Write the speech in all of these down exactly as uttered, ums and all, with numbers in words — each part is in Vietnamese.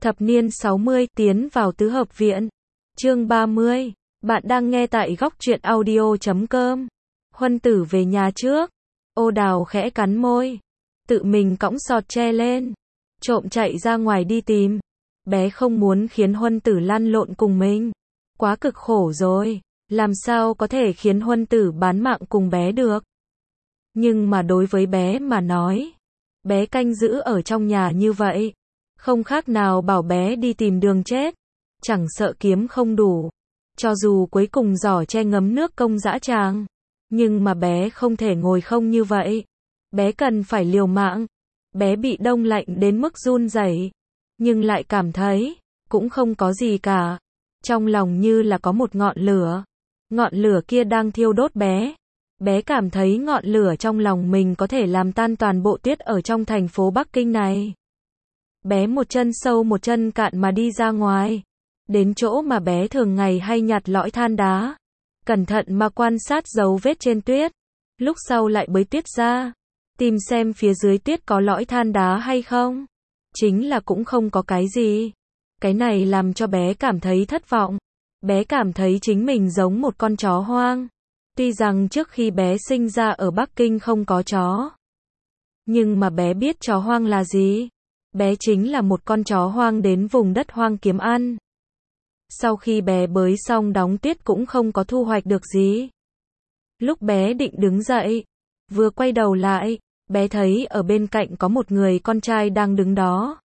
Thập niên sáu mươi, tiến vào tứ hợp viện. Chương ba mươi. Bạn đang nghe tại góc truyện audio chấm com. Huân Tử về nhà trước. Ô Đào khẽ cắn môi. Tự mình cõng sọt tre lên. Trộm chạy ra ngoài đi tìm. Bé không muốn khiến Huân Tử lăn lộn cùng mình. Quá cực khổ rồi. Làm sao có thể khiến Huân Tử bán mạng cùng bé được. Nhưng mà đối với bé mà nói. Bé canh giữ ở trong nhà như vậy. Không khác nào bảo bé đi tìm đường chết. Chẳng sợ kiếm không đủ. Cho dù cuối cùng giỏ tre ngấm nước công dã tràng. Nhưng mà bé không thể ngồi không như vậy. Bé cần phải liều mạng. Bé bị đông lạnh đến mức run rẩy. Nhưng lại cảm thấy, cũng không có gì cả. Trong lòng như là có một ngọn lửa. Ngọn lửa kia đang thiêu đốt bé. Bé cảm thấy ngọn lửa trong lòng mình có thể làm tan toàn bộ tuyết ở trong thành phố Bắc Kinh này. Bé một chân sâu một chân cạn mà đi ra ngoài. Đến chỗ mà bé thường ngày hay nhặt lõi than đá. Cẩn thận mà quan sát dấu vết trên tuyết. Lúc sau lại bới tuyết ra. Tìm xem phía dưới tuyết có lõi than đá hay không. Chính là cũng không có cái gì. Cái này làm cho bé cảm thấy thất vọng. Bé cảm thấy chính mình giống một con chó hoang. Tuy rằng trước khi bé sinh ra ở Bắc Kinh không có chó. Nhưng mà bé biết chó hoang là gì. Bé chính là một con chó hoang đến vùng đất hoang kiếm ăn. Sau khi bé bới xong đóng tuyết cũng không có thu hoạch được gì. Lúc bé định đứng dậy, vừa quay đầu lại, bé thấy ở bên cạnh có một người con trai đang đứng đó.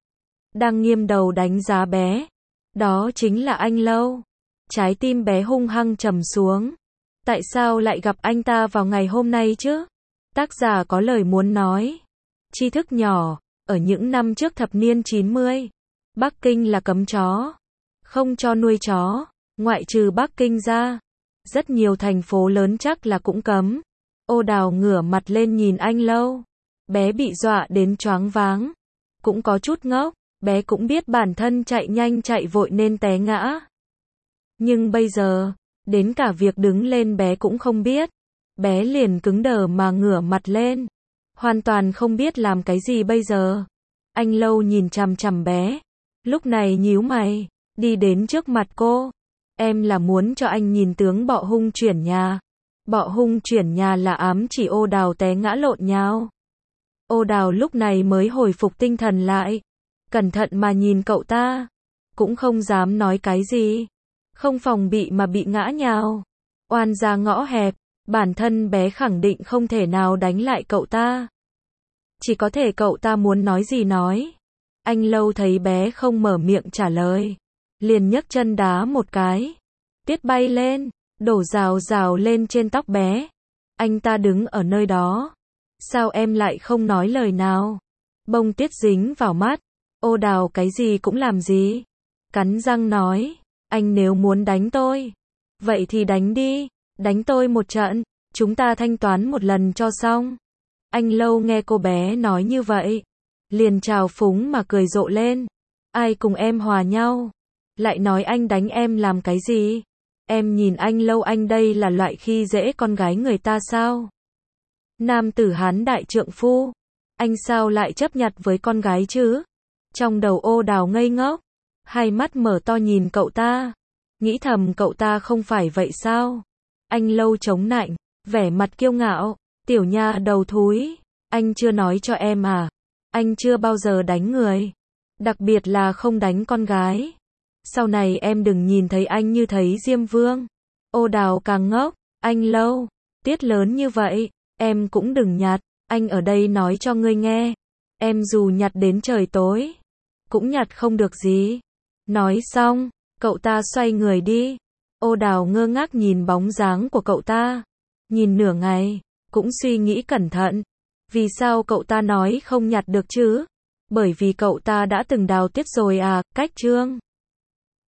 Đang nghiêm đầu đánh giá bé. Đó chính là anh Lâu. Trái tim bé hung hăng trầm xuống. Tại sao lại gặp anh ta vào ngày hôm nay chứ? Tác giả có lời muốn nói. Tri thức nhỏ. Ở những năm trước thập niên chín mươi, Bắc Kinh là cấm chó. Không cho nuôi chó. Ngoại trừ Bắc Kinh ra. Rất nhiều thành phố lớn chắc là cũng cấm. Ô Đào ngửa mặt lên nhìn anh Lâu. Bé bị dọa đến choáng váng. Cũng có chút ngốc. Bé cũng biết bản thân chạy nhanh chạy vội nên té ngã. Nhưng bây giờ, đến cả việc đứng lên bé cũng không biết. Bé liền cứng đờ mà ngửa mặt lên. Hoàn toàn không biết làm cái gì bây giờ. Anh Lâu nhìn chằm chằm bé. Lúc này nhíu mày. Đi đến trước mặt cô. Em là muốn cho anh nhìn tướng bọ hung chuyển nhà. Bọ hung chuyển nhà là ám chỉ Ô Đào té ngã lộn nhào. Ô Đào lúc này mới hồi phục tinh thần lại. Cẩn thận mà nhìn cậu ta. Cũng không dám nói cái gì. Không phòng bị mà bị ngã nhào. Oan ra ngõ hẹp. Bản thân bé khẳng định không thể nào đánh lại cậu ta. Chỉ có thể cậu ta muốn nói gì nói. Anh Lâu thấy bé không mở miệng trả lời. Liền nhấc chân đá một cái. Tuyết bay lên. Đổ rào rào lên trên tóc bé. Anh ta đứng ở nơi đó. Sao em lại không nói lời nào? Bông tuyết dính vào mắt. Ô Đào cái gì cũng làm gì. Cắn răng nói. Anh nếu muốn đánh tôi. Vậy thì đánh đi. Đánh tôi một trận. Chúng ta thanh toán một lần cho xong. Anh Lâu nghe cô bé nói như vậy. Liền trào phúng mà cười rộ lên. Ai cùng em hòa nhau. Lại nói anh đánh em làm cái gì. Em nhìn anh Lâu anh đây là loại khi dễ con gái người ta sao. Nam tử Hán đại trượng phu. Anh sao lại chấp nhặt với con gái chứ. Trong đầu Ô Đào ngây ngốc. Hai mắt mở to nhìn cậu ta. Nghĩ thầm cậu ta không phải vậy sao. Anh Lâu chống nạnh. Vẻ mặt kiêu ngạo. Tiểu nha đầu thúi. Anh chưa nói cho em à. Anh chưa bao giờ đánh người. Đặc biệt là không đánh con gái. Sau này em đừng nhìn thấy anh như thấy Diêm Vương. Ô Đào càng ngốc. Anh Lâu. Tuyết lớn như vậy. Em cũng đừng nhặt. Anh ở đây nói cho ngươi nghe. Em dù nhặt đến trời tối. Cũng nhặt không được gì. Nói xong. Cậu ta xoay người đi. Ô Đào ngơ ngác nhìn bóng dáng của cậu ta. Nhìn nửa ngày. Cũng suy nghĩ cẩn thận. Vì sao cậu ta nói không nhặt được chứ? Bởi vì cậu ta đã từng đào tuyết rồi à, cách chương.